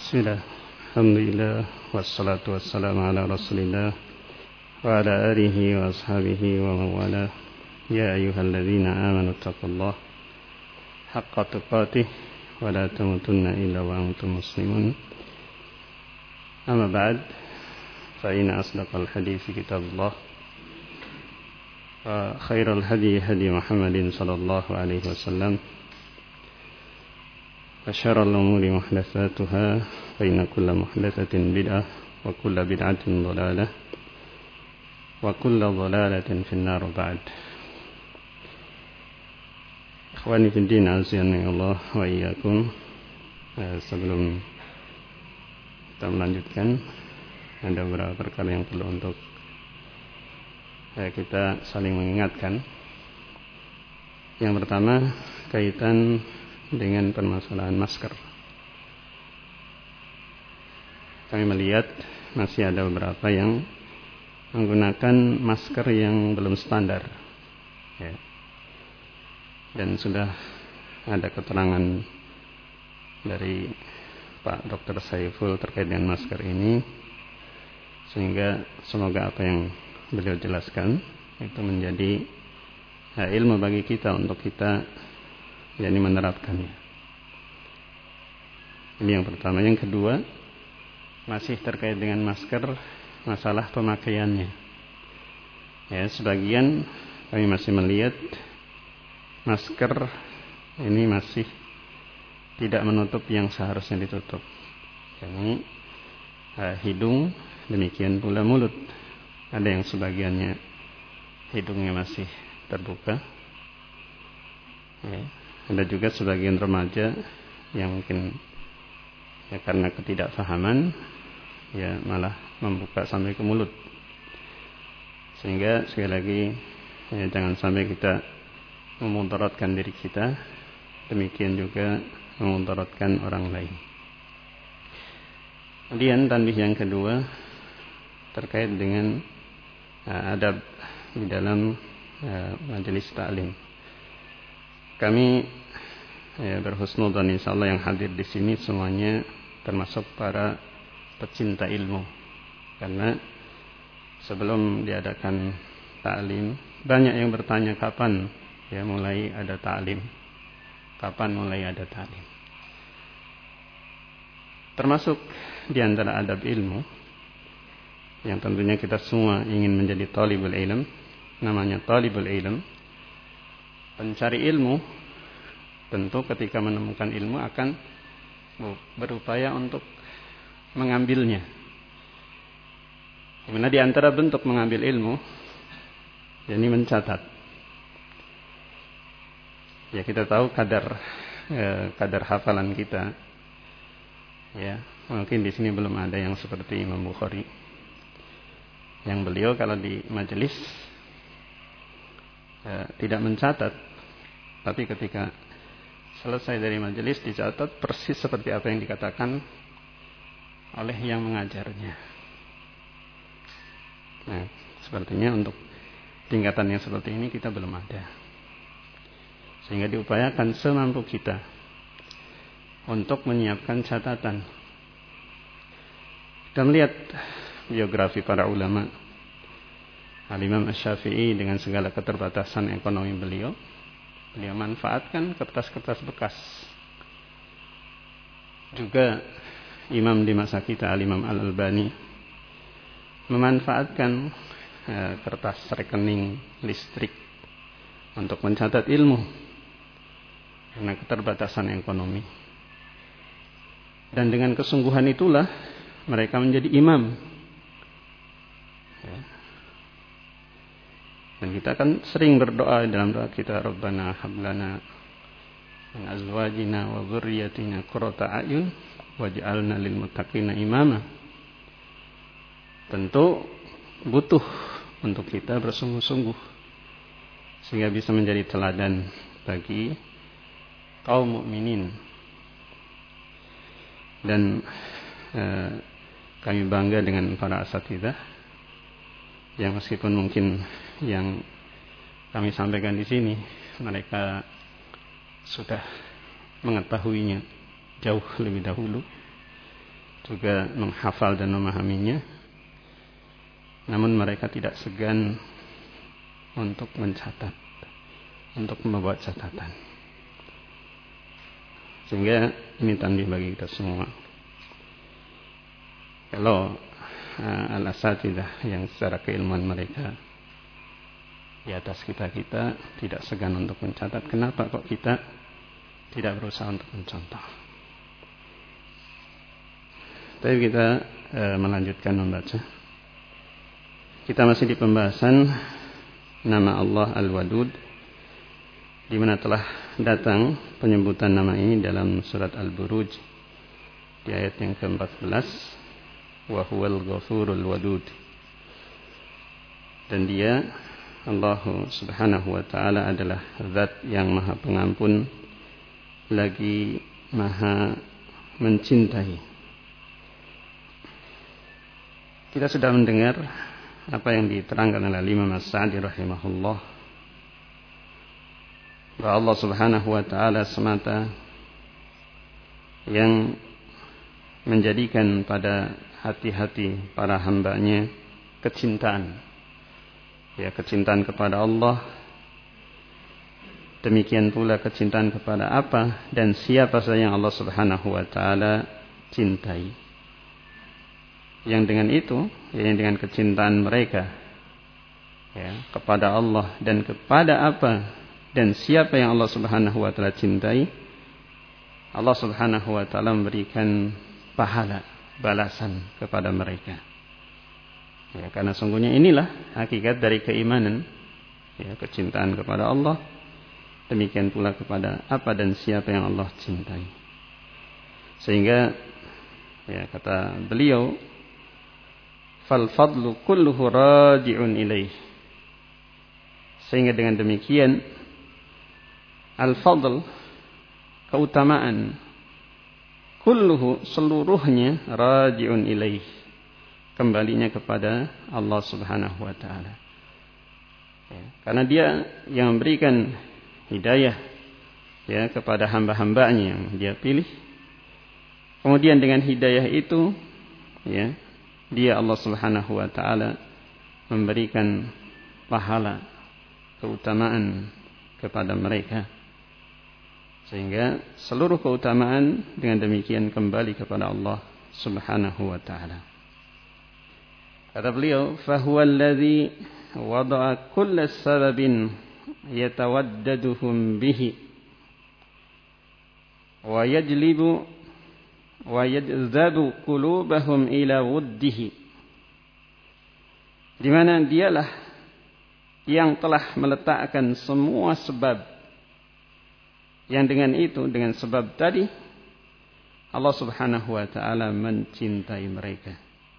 Bismillah, alhamdulillah, wassalatu wassalamu ala rasulillah wa ala alihi wa ashabihi wa mawala. Ya ayyuhalladzina amanu taqullaha haqqa tuqatih wa la tamutunna illa wa antum muslimun. Amma ba'd, fa inna asdaqal hadithi kitabullah wa khairal hadi hadi Muhammadin sallallahu alaihi wasallam wa syarrul umuri muhdatsatuha fa inna kulla muhdatsatin bid'ah wa kulla bid'atin dhalalah wa kulla dhalalatin finnar. Ba'd. Ikhwani fid din, azani Allah wa iyyakum. Sebelum kita melanjutkan, ada beberapa perkara yang perlu untuk kita saling mengingatkan. Yang pertama, kaitan dengan permasalahan masker. Kami melihat masih ada beberapa yang menggunakan masker yang belum standar, ya. Dan sudah ada keterangan dari Pak Dr. Saiful terkait dengan masker ini, sehingga semoga apa yang beliau jelaskan itu menjadi ilmu bagi kita untuk kita yakni menerapkannya. Ini yang pertama. Yang kedua, masih terkait dengan masker, masalah pemakaiannya. Ya, sebagian kami masih melihat masker ini masih tidak menutup yang seharusnya ditutup. Yakni hidung, demikian pula mulut. Ada yang sebagiannya hidungnya masih terbuka. Ya. Ada juga sebagian remaja yang mungkin ya karena ketidakfahaman ya malah membuka sampai ke mulut. Sehingga sekali lagi ya, jangan sampai kita memudaratkan diri kita, demikian juga memudaratkan orang lain. Kemudian tanbih yang kedua terkait dengan adab di dalam majelis ta'lim. Kami berhusnudzon insyaallah yang hadir di sini semuanya termasuk para pecinta ilmu. Karena sebelum diadakan ta'lim, banyak yang bertanya kapan ya mulai ada ta'lim. Kapan mulai ada ta'lim? Termasuk di antara adab ilmu yang tentunya kita semua ingin menjadi talibul ilm, namanya talibul ilm. Pencari ilmu tentu ketika menemukan ilmu akan berupaya untuk mengambilnya. Karena di antara bentuk mengambil ilmu, yakni mencatat. Ya, kita tahu kadar hafalan kita. Ya, mungkin di sini belum ada yang seperti Imam Bukhari. Yang beliau kalau di majelis tidak mencatat, tapi ketika selesai dari majelis dicatat persis seperti apa yang dikatakan oleh yang mengajarnya. Nah, sepertinya untuk tingkatan yang seperti ini kita belum ada. Sehingga diupayakan semampu kita untuk menyiapkan catatan. Kita melihat biografi para ulama. Al-Imam Asy-Syafi'i dengan segala keterbatasan ekonomi beliau manfaatkan kertas-kertas bekas. Juga imam di masa kita Al-Imam Al-Albani memanfaatkan kertas rekening listrik untuk mencatat ilmu karena keterbatasan ekonomi. Dan dengan kesungguhan itulah mereka menjadi imam. Ya. Dan kita kan sering berdoa dalam doa kita, Rabbana hablana min azwajina wa dzurriyyatina qurrata a'yun waj'alna lil muttaqina imama. Tentu butuh untuk kita bersungguh-sungguh sehingga bisa menjadi teladan bagi kaum mukminin. Dan kami bangga dengan para asatidzah yang meskipun mungkin yang kami sampaikan di sini mereka sudah mengetahuinya jauh lebih dahulu, juga menghafal dan memahaminya. Namun mereka tidak segan untuk mencatat, untuk membuat catatan. Sehingga ini tanbih bagi kita semua. Kalau al-asatidzah yang secara keilmuan mereka di atas kita tidak segan untuk mencatat, kenapa kok kita tidak berusaha untuk mencontoh? Tapi kita melanjutkan membaca. Kita masih di pembahasan nama Allah Al-Wadud, di mana telah datang penyebutan nama ini dalam surat Al-Buruj di ayat yang ke-14, wa huwal ghafurul wadud. Dan dia, Allah Subhanahu wa taala, adalah zat yang maha pengampun lagi maha mencintai. Kita sudah mendengar apa yang diterangkan oleh Imam As-Sa'di rahimahullah, bahwa Allah Subhanahu wa taala semata yang menjadikan pada hati-hati para hambanya kecintaan. Ya, kecintaan kepada Allah. Demikian pula kecintaan kepada apa dan siapa saja yang Allah Subhanahu wa taala cintai. Yang dengan itu, yang dengan kecintaan mereka ya, kepada Allah dan kepada apa dan siapa yang Allah Subhanahu wa taala cintai, Allah Subhanahu wa taala memberikan pahala, balasan kepada mereka. Ya, karena sungguhnya inilah hakikat dari keimanan, ya, kecintaan kepada Allah, demikian pula kepada apa dan siapa yang Allah cintai. Sehingga ya, kata beliau, fal fadlu kulluhu raji'un ilaih. Sehingga dengan demikian al-fadl, keutamaan, kulluhu, seluruhnya, raji'un ilaih, kembalinya kepada Allah Subhanahu wa taala. Ya, karena dia yang memberikan hidayah ya kepada hamba-hambanya yang dia pilih. Kemudian dengan hidayah itu ya, dia Allah Subhanahu wa taala memberikan pahala, keutamaan kepada mereka. Sehingga seluruh keutamaan dengan demikian kembali kepada Allah Subhanahu wa taala. Kata beliau, "Fahuwa alladhi wada'a kulla sababin yatawaddaduhum bihi wa yajlibu wa yajzabu qulubahum ila wuddihi." Di mana dialah yang telah meletakkan semua sebab, yang dengan itu, dengan sebab tadi, Allah Subhanahu wa ta'ala mencintai mereka.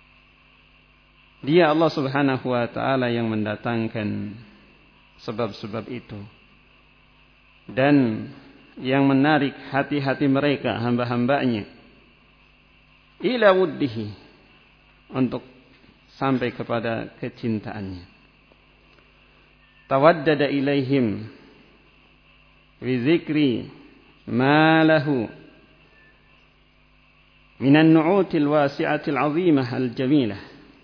Dia Allah Subhanahu wa ta'ala yang mendatangkan sebab-sebab itu, dan yang menarik hati-hati mereka, hamba-hambanya, ila wuddihi, untuk sampai kepada kecintaannya. Tawaddada ilaihim bizikri ma lahu minan nu'util wasi'atil 'azimah al-jamilah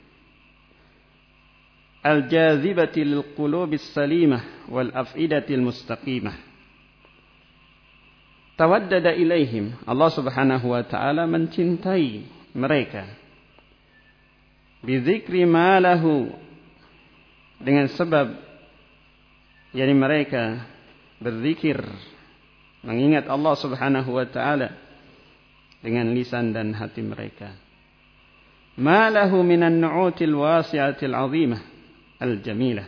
al-jazibati lil qulubis salimah wal af'idatil mustaqimah. Tawaddada ilaihim, Allah Subhanahu wa ta'ala mencintai mereka, bizikri ma lahu, dengan sebab yakni mereka berzikir, mengingat Allah Subhanahu wa ta'ala dengan lisan dan hati mereka. Ma lahu minan nu'util wasi'atil 'azimah al-jamilah.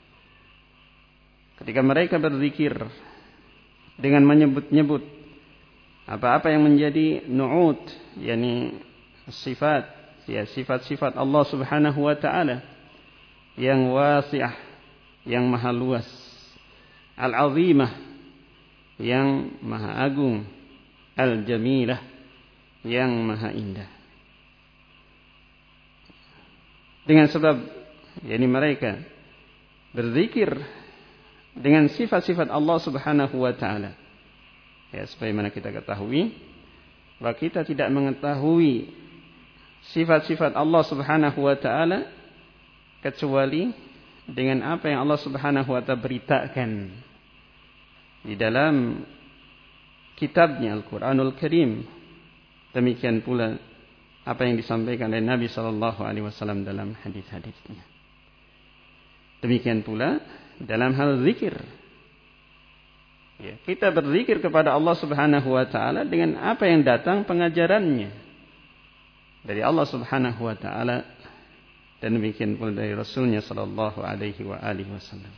Ketika mereka berzikir dengan menyebut-nyebut apa-apa yang menjadi nu'ut, yakni sifat, ya, sifat-sifat Allah Subhanahu wa ta'ala yang wasi'ah, yang maha luas, al-'azimah, yang maha agung, al-jamilah, yang maha indah. Dengan sebab yakni mereka berzikir dengan sifat-sifat Allah Subhanahu wa ta'ala. Ya, sebagaimana kita ketahui bahwa kita tidak mengetahui sifat-sifat Allah Subhanahu wa taala kecuali dengan apa yang Allah Subhanahu wa taala beritakan di dalam kitabnya Al-Qur'anul Karim. Demikian pula apa yang disampaikan oleh Nabi sallallahu alaihi wasallam dalam hadis-hadisnya. Demikian pula dalam hal zikir. Ya, kita berzikir kepada Allah Subhanahu wa taala dengan apa yang datang pengajarannya dari Allah Subhanahu wa taala dan demikian pula dari Rasulnya sallallahu alaihi wasallam.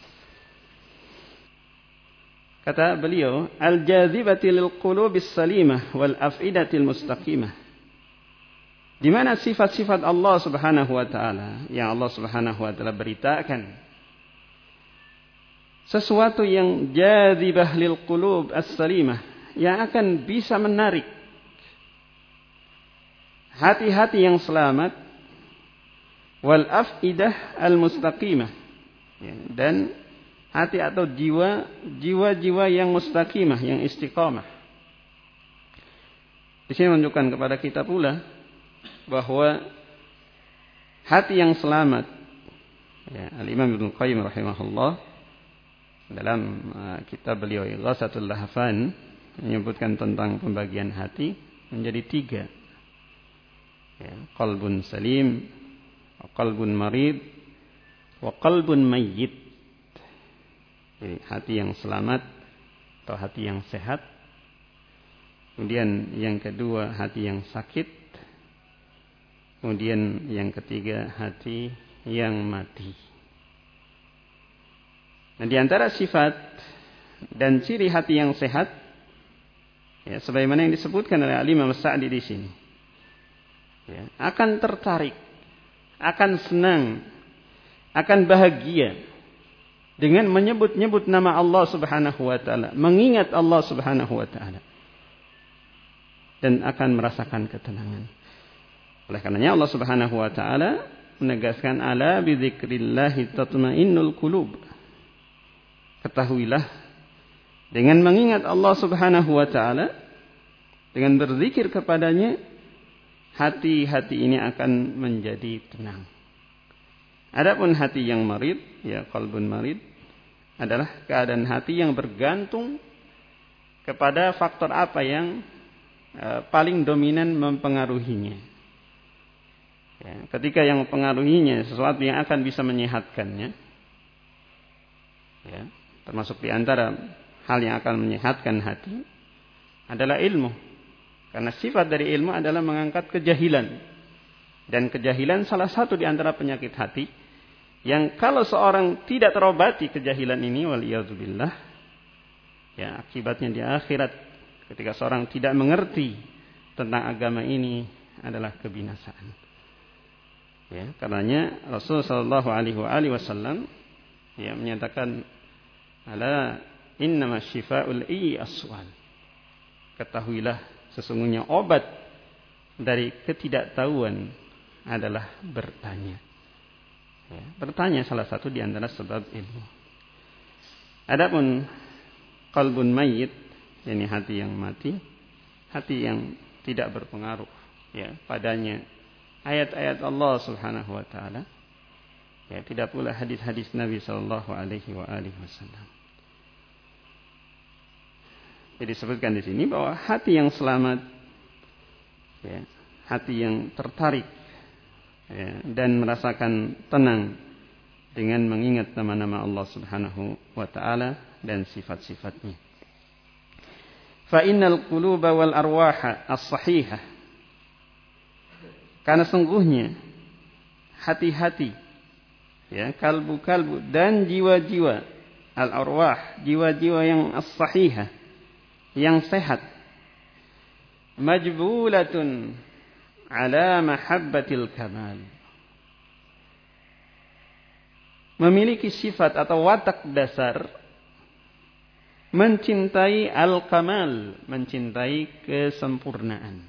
Kata beliau, al-jazibati lil qulubis salimah wal afidatil mustaqimah. Di mana sifat-sifat Allah Subhanahu wa taala yang Allah Subhanahu wa taala beritakan sesuatu yang jazibah lil qulub as-salimah, yang akan bisa menarik hati-hati yang selamat, wal afidah al-mustaqimah, dan hati atau jiwa-jiwa yang mustaqimah, yang istiqamah. Di sini menunjukkan kepada kita pula bahwa hati yang selamat, Al-Imam Ibnu Qayyim rahimahullah dalam kitab beliau Ighatsatul Lahfan menyebutkan tentang pembagian hati menjadi 3. Qalbun salim, qalbun marid, wa qalbun mayyit. Jadi hati yang selamat atau hati yang sehat. Kemudian yang kedua hati yang sakit. Kemudian yang ketiga hati yang mati. Nah, di antara sifat dan ciri hati yang sehat, sebagaimana yang disebutkan oleh Al-Imam As-Sa'di di sini, akan tertarik, akan senang, akan bahagia dengan menyebut-nyebut nama Allah Subhanahu wa taala, mengingat Allah Subhanahu wa taala, dan akan merasakan ketenangan. Oleh karenanya Allah Subhanahu wa taala menegaskan, ala bi dzikrillah tatmainnul qulub. Ketahuilah, dengan mengingat Allah Subhanahu wa taala, dengan berzikir kepadanya, hati-hati ini akan menjadi tenang. Adapun hati yang marid, qalbun marid, adalah keadaan hati yang bergantung kepada faktor apa yang paling dominan mempengaruhinya. Ketika yang mempengaruhinya sesuatu yang akan bisa menyehatkannya, termasuk di antara hal yang akan menyehatkan hati adalah ilmu. Karena sifat dari ilmu adalah mengangkat kejahilan. Dan kejahilan salah satu di antara penyakit hati, yang kalau seorang tidak terobati kejahilan ini, waliyadzubillah, akibatnya di akhirat ketika seorang tidak mengerti tentang agama ini adalah kebinasaan. Karenanya Rasulullah sallallahu alaihi wasallam menyatakan, ala innama syifa'ul as-su'al. Ketahuilah, sesungguhnya obat dari ketidaktahuan adalah bertanya. Bertanya salah satu di antara sebab ilmu. Adapun qalbun mayyit, yakni hati yang mati, hati yang tidak berpengaruh padanya ayat-ayat Allah Subhanahu wa taala, tidak pula hadis-hadis Nabi sallallahu alaihi wasallam. Jadi disebutkan di sini bahwa hati yang selamat, hati yang tertarik dan merasakan tenang dengan mengingat nama-nama Allah Subhanahu wa taala dan sifat-sifatnya. Fa innal quluba wal arwaha as-sahihah, karena sungguhnya hati-hati, kalbu-kalbu dan jiwa-jiwa al-arwah, jiwa-jiwa yang as-sahihah, yang sehat, majbulatun ala mahabbatil kamal, memiliki sifat atau watak dasar mencintai al-kamal, mencintai kesempurnaan.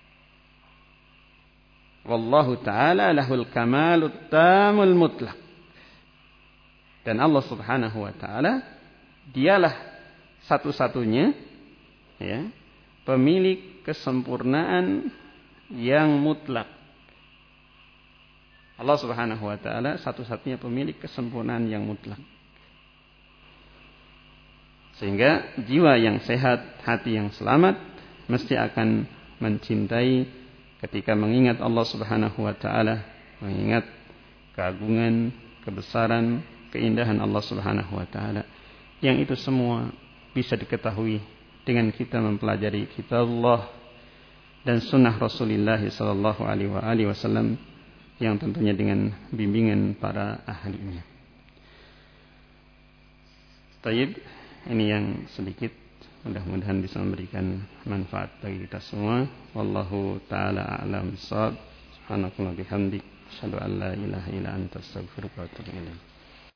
Wallahu ta'ala lahul kamalut tamul mutlaq. Dan Allah Subhanahu wa ta'ala, dialah satu-satunya pemilik kesempurnaan yang mutlak, Allah Subhanahu wa taala satu-satunya pemilik kesempurnaan yang mutlak. Sehingga jiwa yang sehat, hati yang selamat mesti akan mencintai ketika mengingat Allah Subhanahu wa taala, mengingat keagungan, kebesaran, keindahan Allah Subhanahu wa taala. Yang itu semua bisa diketahui dengan kita mempelajari kitab Allah dan sunnah Rasulullah sallallahu alaihi wasallam yang tentunya dengan bimbingan para ahlinya. Taib, ini yang sedikit, mudah-mudahan bisa memberikan manfaat bagi kita semua. Wallahu taala a'lam bissawab. Subhanallahi bihamdik, asyhadu an la ilaha illa anta, astaghfiruka wa atubu ilaik.